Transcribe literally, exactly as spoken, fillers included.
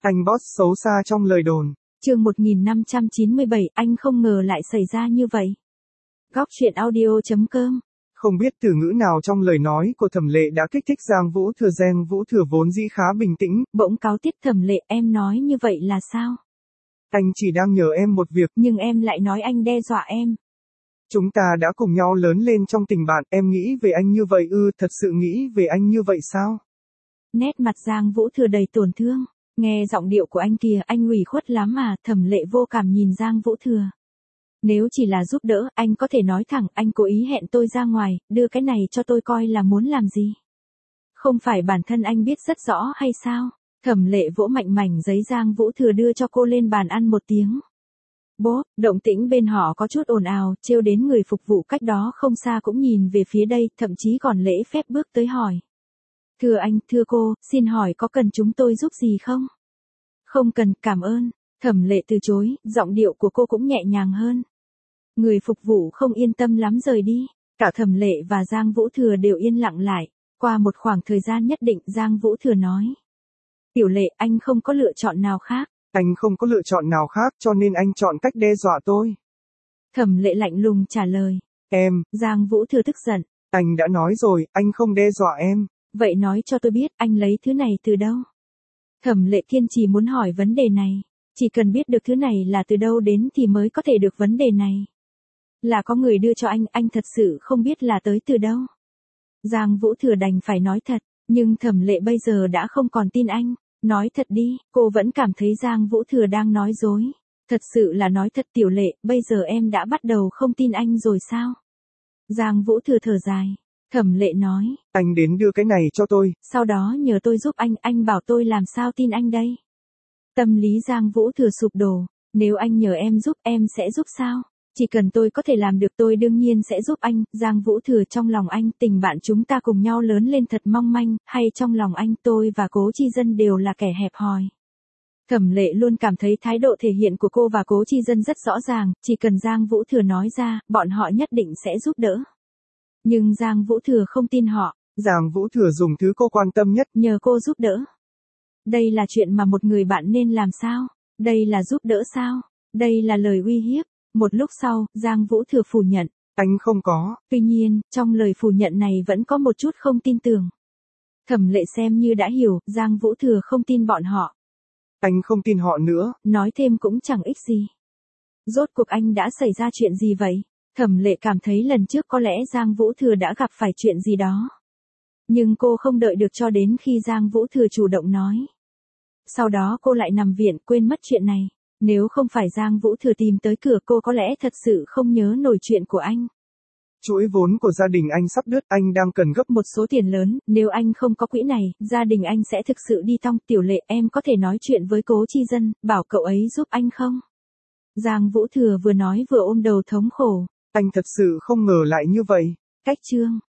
Anh boss xấu xa trong lời đồn. Chương một nghìn năm trăm chín mươi bảy, anh không ngờ lại xảy ra như vậy. Góc truyện audio chấm com. Không biết từ ngữ nào trong lời nói của Thẩm Lệ đã kích thích Giang Vũ Thừa. Giang Vũ Thừa vốn dĩ khá bình tĩnh, bỗng cáu tiết Thẩm Lệ, em nói như vậy là sao? Anh chỉ đang nhờ em một việc. Nhưng em lại nói anh đe dọa em. Chúng ta đã cùng nhau lớn lên trong tình bạn, em nghĩ về anh như vậy ư, thật sự nghĩ về anh như vậy sao? Nét mặt Giang Vũ Thừa đầy tổn thương. Nghe giọng điệu của anh kìa, anh ủy khuất lắm mà. Thẩm Lệ vô cảm nhìn Giang Vũ Thừa. Nếu chỉ là giúp đỡ, anh có thể nói thẳng, anh cố ý hẹn tôi ra ngoài, đưa cái này cho tôi coi là muốn làm gì. Không phải bản thân anh biết rất rõ hay sao? Thẩm Lệ vỗ mạnh mảnh giấy Giang Vũ Thừa đưa cho cô lên bàn ăn một tiếng. Bố, động tĩnh bên họ có chút ồn ào, trêu đến người phục vụ cách đó không xa cũng nhìn về phía đây, thậm chí còn lễ phép bước tới hỏi. Thưa anh, thưa cô, xin hỏi có cần chúng tôi giúp gì không? Không cần, cảm ơn. Thẩm Lệ từ chối, giọng điệu của cô cũng nhẹ nhàng hơn. Người phục vụ không yên tâm lắm rời đi. Cả Thẩm Lệ và Giang Vũ Thừa đều yên lặng lại. Qua một khoảng thời gian nhất định, Giang Vũ Thừa nói. Tiểu Lệ, anh không có lựa chọn nào khác. Anh không có lựa chọn nào khác cho nên anh chọn cách đe dọa tôi. Thẩm Lệ lạnh lùng trả lời. Em. Giang Vũ Thừa tức giận. Anh đã nói rồi, anh không đe dọa em. Vậy nói cho tôi biết, anh lấy thứ này từ đâu? Thẩm Lệ kiên trì muốn hỏi vấn đề này. Chỉ cần biết được thứ này là từ đâu đến thì mới có thể được vấn đề này. Là có người đưa cho anh, anh thật sự không biết là tới từ đâu. Giang Vũ Thừa đành phải nói thật, nhưng Thẩm Lệ bây giờ đã không còn tin anh. Nói thật đi, cô vẫn cảm thấy Giang Vũ Thừa đang nói dối. Thật sự là nói thật Tiểu Lệ, bây giờ em đã bắt đầu không tin anh rồi sao? Giang Vũ Thừa thở dài. Thẩm Lệ nói. Anh đến đưa cái này cho tôi. Sau đó nhờ tôi giúp anh, anh bảo tôi làm sao tin anh đây? Tâm lý Giang Vũ Thừa sụp đổ. Nếu anh nhờ em giúp, em sẽ giúp sao? Chỉ cần tôi có thể làm được tôi đương nhiên sẽ giúp anh. Giang Vũ Thừa, trong lòng anh, tình bạn chúng ta cùng nhau lớn lên thật mong manh, hay trong lòng anh tôi và Cố Chi Dân đều là kẻ hẹp hòi? Thẩm Lệ luôn cảm thấy thái độ thể hiện của cô và Cố Chi Dân rất rõ ràng, chỉ cần Giang Vũ Thừa nói ra, bọn họ nhất định sẽ giúp đỡ. Nhưng Giang Vũ Thừa không tin họ. Giang Vũ Thừa dùng thứ cô quan tâm nhất. Nhờ cô giúp đỡ. Đây là chuyện mà một người bạn nên làm sao? Đây là giúp đỡ sao? Đây là lời uy hiếp. Một lúc sau, Giang Vũ Thừa phủ nhận. Anh không có. Tuy nhiên, trong lời phủ nhận này vẫn có một chút không tin tưởng. Thẩm Lệ xem như đã hiểu, Giang Vũ Thừa không tin bọn họ. Anh không tin họ nữa. Nói thêm cũng chẳng ích gì. Rốt cuộc anh đã xảy ra chuyện gì vậy? Thẩm Lệ cảm thấy lần trước có lẽ Giang Vũ Thừa đã gặp phải chuyện gì đó. Nhưng cô không đợi được cho đến khi Giang Vũ Thừa chủ động nói. Sau đó cô lại nằm viện quên mất chuyện này. Nếu không phải Giang Vũ Thừa tìm tới cửa cô có lẽ thật sự không nhớ nổi chuyện của anh. Chuỗi vốn của gia đình anh sắp đứt, anh đang cần gấp một số tiền lớn, nếu anh không có quỹ này, gia đình anh sẽ thực sự đi tong. Tiểu Lệ, em có thể nói chuyện với Cố Chi Dân, bảo cậu ấy giúp anh không? Giang Vũ Thừa vừa nói vừa ôm đầu thống khổ. Anh thật sự không ngờ lại như vậy. Cách chương